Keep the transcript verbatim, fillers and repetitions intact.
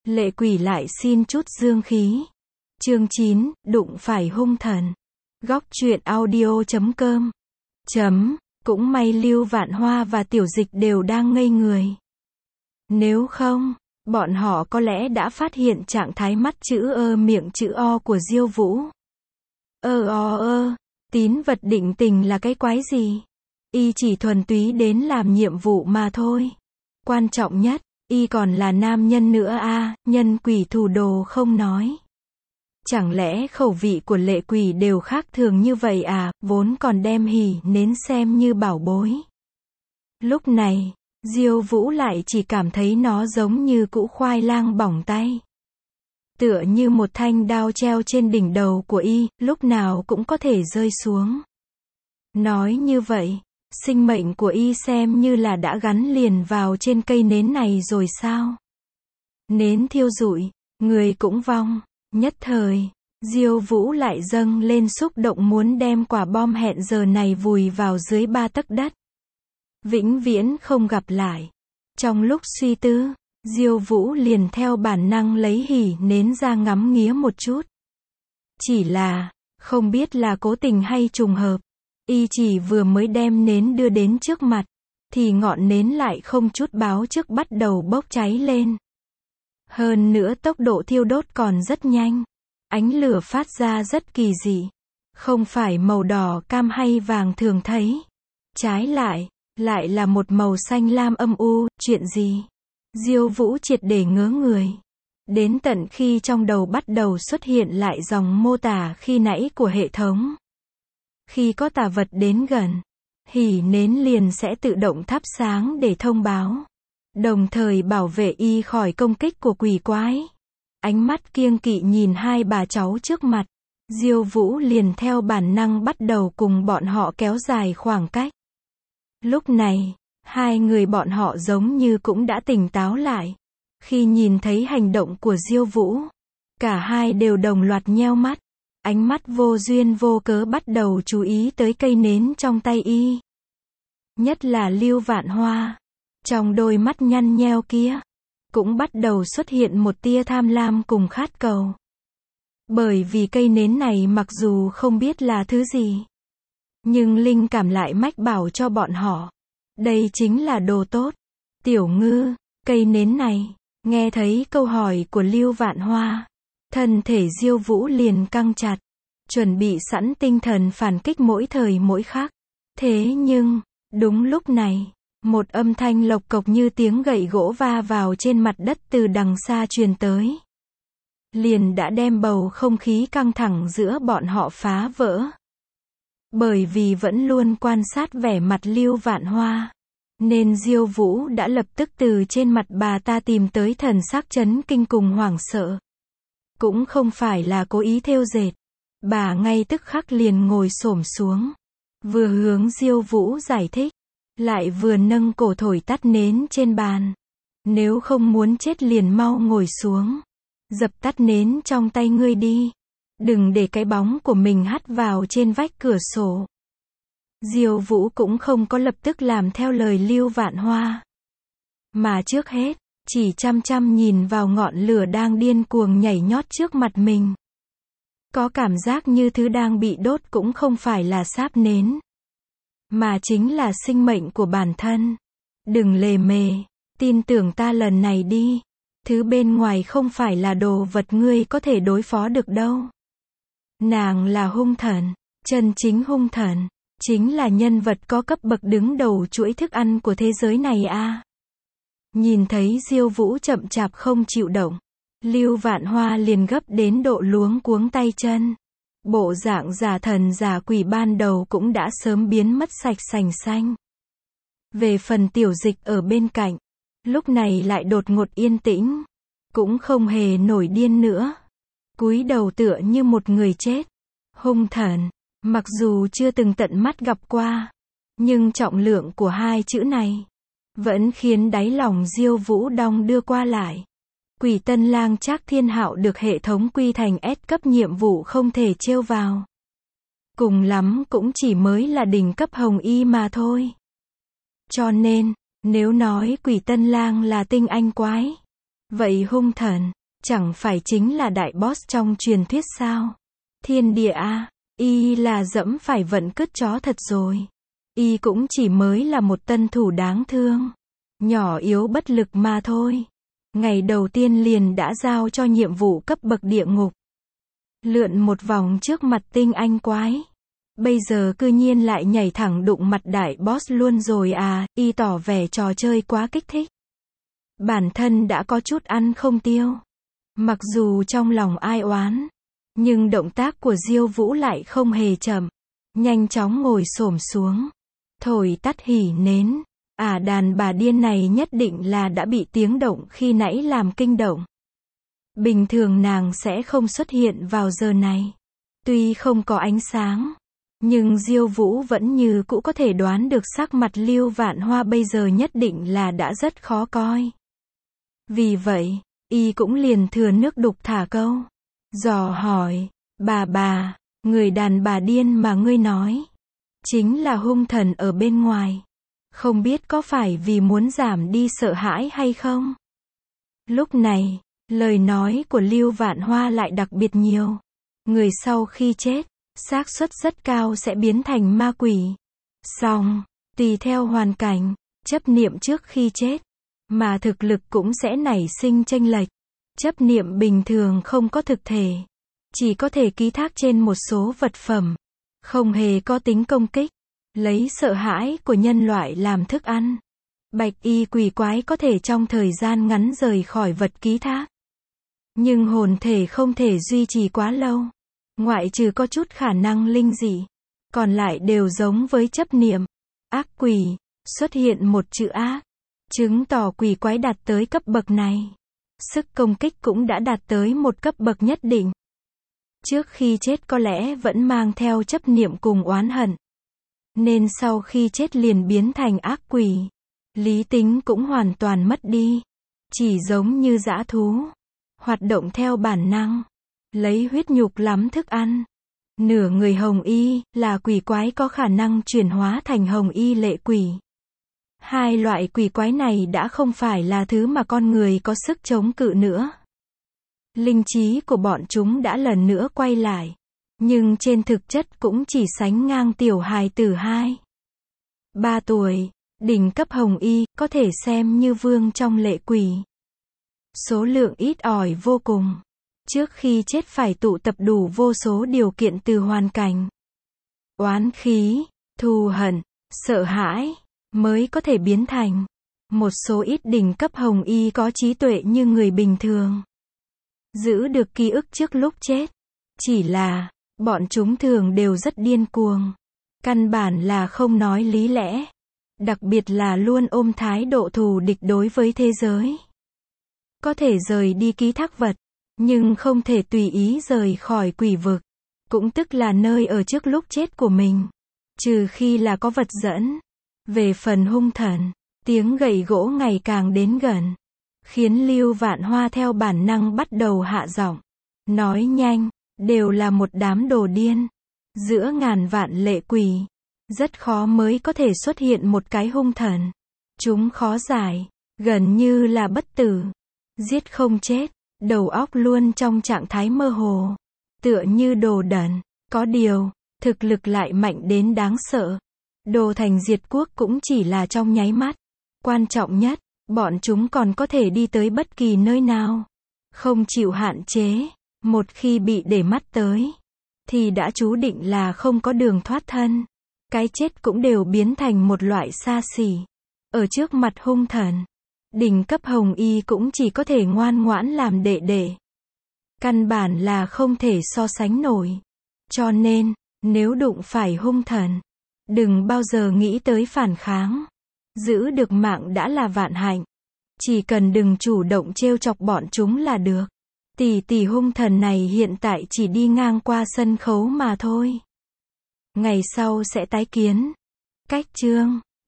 Lệ quỷ lại xin chút dương khí. Chương chín, đụng phải hung thần. Góc truyện audio chấm com. Chấm, cũng may Lưu Vạn Hoa và Tiểu Dịch đều đang ngây người. Nếu không, bọn họ có lẽ đã phát hiện trạng thái mắt chữ ơ miệng chữ o của Diêu Vũ. Ơ o ơ, tín vật định tình là cái quái gì? Y chỉ thuần túy đến làm nhiệm vụ mà thôi. Quan trọng nhất, y còn là nam nhân nữa a, à, nhân quỷ thủ đồ không nói. Chẳng lẽ khẩu vị của lệ quỷ đều khác thường như vậy à, vốn còn đem hỉ nến xem như bảo bối. Lúc này, Diêu Vũ lại chỉ cảm thấy nó giống như củ khoai lang bỏng tay. Tựa như một thanh đao treo trên đỉnh đầu của y, lúc nào cũng có thể rơi xuống. Nói như vậy, sinh mệnh của y xem như là đã gắn liền vào trên cây nến này rồi sao? Nến thiêu rụi, người cũng vong. Nhất thời, Diêu Vũ lại dâng lên xúc động muốn đem quả bom hẹn giờ này vùi vào dưới ba tấc đất. Vĩnh viễn không gặp lại. Trong lúc suy tư, Diêu Vũ liền theo bản năng lấy hỉ nến ra ngắm nghía một chút. Chỉ là, không biết là cố tình hay trùng hợp, y chỉ vừa mới đem nến đưa đến trước mặt, thì ngọn nến lại không chút báo trước bắt đầu bốc cháy lên. Hơn nữa tốc độ thiêu đốt còn rất nhanh. Ánh lửa phát ra rất kỳ dị. Không phải màu đỏ cam hay vàng thường thấy. Trái lại, lại là một màu xanh lam âm u, chuyện gì? Diêu Vũ triệt để ngớ người. Đến tận khi trong đầu bắt đầu xuất hiện lại dòng mô tả khi nãy của hệ thống. Khi có tà vật đến gần, hỉ nến liền sẽ tự động thắp sáng để thông báo. Đồng thời bảo vệ y khỏi công kích của quỷ quái. Ánh mắt kiêng kỵ nhìn hai bà cháu trước mặt. Diêu Vũ liền theo bản năng bắt đầu cùng bọn họ kéo dài khoảng cách. Lúc này, hai người bọn họ giống như cũng đã tỉnh táo lại. Khi nhìn thấy hành động của Diêu Vũ, cả hai đều đồng loạt nheo mắt. Ánh mắt vô duyên vô cớ bắt đầu chú ý tới cây nến trong tay y. Nhất là Lưu Vạn Hoa. Trong đôi mắt nhăn nheo kia, cũng bắt đầu xuất hiện một tia tham lam cùng khát cầu. Bởi vì cây nến này mặc dù không biết là thứ gì, nhưng linh cảm lại mách bảo cho bọn họ. Đây chính là đồ tốt. Tiểu Ngư, cây nến này, nghe thấy câu hỏi của Lưu Vạn Hoa. Thân thể Diêu Vũ liền căng chặt, chuẩn bị sẵn tinh thần phản kích mỗi thời mỗi khắc. Thế nhưng, đúng lúc này, một âm thanh lộc cộc như tiếng gậy gỗ va vào trên mặt đất từ đằng xa truyền tới. Liền đã đem bầu không khí căng thẳng giữa bọn họ phá vỡ. Bởi vì vẫn luôn quan sát vẻ mặt Lưu Vạn Hoa, nên Diêu Vũ đã lập tức từ trên mặt bà ta tìm tới thần sắc chấn kinh cùng hoảng sợ. Cũng không phải là cố ý thêu dệt. Bà ngay tức khắc liền ngồi xổm xuống, vừa hướng Diêu Vũ giải thích, lại vừa nâng cổ thổi tắt nến trên bàn. Nếu không muốn chết liền mau ngồi xuống, dập tắt nến trong tay ngươi đi. Đừng để cái bóng của mình hắt vào trên vách cửa sổ. Diêu Vũ cũng không có lập tức làm theo lời Lưu Vạn Hoa. Mà trước hết, chỉ chăm chăm nhìn vào ngọn lửa đang điên cuồng nhảy nhót trước mặt mình. Có cảm giác như thứ đang bị đốt cũng không phải là sáp nến, mà chính là sinh mệnh của bản thân. Đừng lề mề, tin tưởng ta lần này đi. Thứ bên ngoài không phải là đồ vật ngươi có thể đối phó được đâu. Nàng là hung thần, chân chính hung thần, chính là nhân vật có cấp bậc đứng đầu chuỗi thức ăn của thế giới này a. À. Nhìn thấy Diêu Vũ chậm chạp không chịu động, Lưu Vạn Hoa liền gấp đến độ luống cuống tay chân. Bộ dạng giả thần giả quỷ ban đầu cũng đã sớm biến mất sạch sành xanh. Về phần Tiểu Dịch ở bên cạnh, lúc này lại đột ngột yên tĩnh, cũng không hề nổi điên nữa. Cúi đầu tựa như một người chết. Hung thần, mặc dù chưa từng tận mắt gặp qua, nhưng trọng lượng của hai chữ này vẫn khiến đáy lòng Diêu Vũ đong đưa qua lại. Quỷ Tân Lang Trác Thiên Hạo được hệ thống quy thành S cấp nhiệm vụ không thể trêu vào. Cùng lắm cũng chỉ mới là đỉnh cấp hồng y mà thôi. Cho nên, nếu nói Quỷ Tân Lang là tinh anh quái, vậy hung thần Chẳng phải chính là đại boss trong truyền thuyết sao? Thiên địa a, y là dẫm phải vận cứt chó thật rồi. Y cũng chỉ mới là một tân thủ đáng thương. Nhỏ yếu bất lực mà thôi. Ngày đầu tiên liền đã giao cho nhiệm vụ cấp bậc địa ngục. Lượn một vòng trước mặt tinh anh quái. Bây giờ cư nhiên lại nhảy thẳng đụng mặt đại boss luôn rồi à, y tỏ vẻ trò chơi quá kích thích. Bản thân đã có chút ăn không tiêu. Mặc dù trong lòng ai oán, nhưng động tác của Diêu Vũ lại không hề chậm. Nhanh chóng ngồi xổm xuống, thổi tắt hỉ nến. À, đàn bà điên này nhất định là đã bị tiếng động khi nãy làm kinh động. Bình thường nàng sẽ không xuất hiện vào giờ này. Tuy không có ánh sáng, nhưng Diêu Vũ vẫn như cũ có thể đoán được sắc mặt Lưu Vạn Hoa bây giờ nhất định là đã rất khó coi. Vì vậy, y cũng liền thừa nước đục thả câu. Dò hỏi, bà bà, người đàn bà điên mà ngươi nói, chính là hung thần ở bên ngoài. Không biết có phải vì muốn giảm đi sợ hãi hay không? Lúc này, lời nói của Lưu Vạn Hoa lại đặc biệt nhiều. Người sau khi chết, xác suất rất cao sẽ biến thành ma quỷ. Song, tùy theo hoàn cảnh, chấp niệm trước khi chết, mà thực lực cũng sẽ nảy sinh chênh lệch. Chấp niệm bình thường không có thực thể, chỉ có thể ký thác trên một số vật phẩm, không hề có tính công kích, lấy sợ hãi của nhân loại làm thức ăn. Bạch y quỷ quái có thể trong thời gian ngắn rời khỏi vật ký thác, nhưng hồn thể không thể duy trì quá lâu, ngoại trừ có chút khả năng linh dị, còn lại đều giống với chấp niệm. Ác quỷ, xuất hiện một chữ ác, chứng tỏ quỷ quái đạt tới cấp bậc này. Sức công kích cũng đã đạt tới một cấp bậc nhất định. Trước khi chết có lẽ vẫn mang theo chấp niệm cùng oán hận, nên sau khi chết liền biến thành ác quỷ. Lý tính cũng hoàn toàn mất đi, chỉ giống như dã thú, hoạt động theo bản năng, lấy huyết nhục làm thức ăn. Nửa người hồng y là quỷ quái có khả năng chuyển hóa thành hồng y lệ quỷ. Hai loại quỷ quái này đã không phải là thứ mà con người có sức chống cự nữa. Linh trí của bọn chúng đã lần nữa quay lại, nhưng trên thực chất cũng chỉ sánh ngang tiểu hài tử hai, ba tuổi, đỉnh cấp hồng y, có thể xem như vương trong lệ quỷ. Số lượng ít ỏi vô cùng. Trước khi chết phải tụ tập đủ vô số điều kiện từ hoàn cảnh, oán khí, thù hận, sợ hãi, mới có thể biến thành. Một số ít đỉnh cấp hồng y có trí tuệ như người bình thường, giữ được ký ức trước lúc chết. Chỉ là, bọn chúng thường đều rất điên cuồng. Căn bản là không nói lý lẽ. Đặc biệt là luôn ôm thái độ thù địch đối với thế giới. Có thể rời đi ký thác vật, nhưng không thể tùy ý rời khỏi quỷ vực, cũng tức là nơi ở trước lúc chết của mình, trừ khi là có vật dẫn. Về phần hung thần, tiếng gậy gỗ ngày càng đến gần, khiến Lưu Vạn Hoa theo bản năng bắt đầu hạ giọng, nói nhanh, đều là một đám đồ điên. Giữa ngàn vạn lệ quỷ, rất khó mới có thể xuất hiện một cái hung thần. Chúng khó giải, gần như là bất tử, giết không chết, đầu óc luôn trong trạng thái mơ hồ, tựa như đồ đần. Có điều, thực lực lại mạnh đến đáng sợ. Đồ thành diệt quốc cũng chỉ là trong nháy mắt. Quan trọng nhất, bọn chúng còn có thể đi tới bất kỳ nơi nào, không chịu hạn chế. Một khi bị để mắt tới, thì đã chú định là không có đường thoát thân. Cái chết cũng đều biến thành một loại xa xỉ. Ở trước mặt hung thần, đỉnh cấp hồng y cũng chỉ có thể ngoan ngoãn làm đệ đệ. Căn bản là không thể so sánh nổi. Cho nên, nếu đụng phải hung thần, đừng bao giờ nghĩ tới phản kháng. Giữ được mạng đã là vạn hạnh. Chỉ cần đừng chủ động trêu chọc bọn chúng là được. Tỷ tỷ hung thần này hiện tại chỉ đi ngang qua sân khấu mà thôi. Ngày sau sẽ tái kiến. Cách chương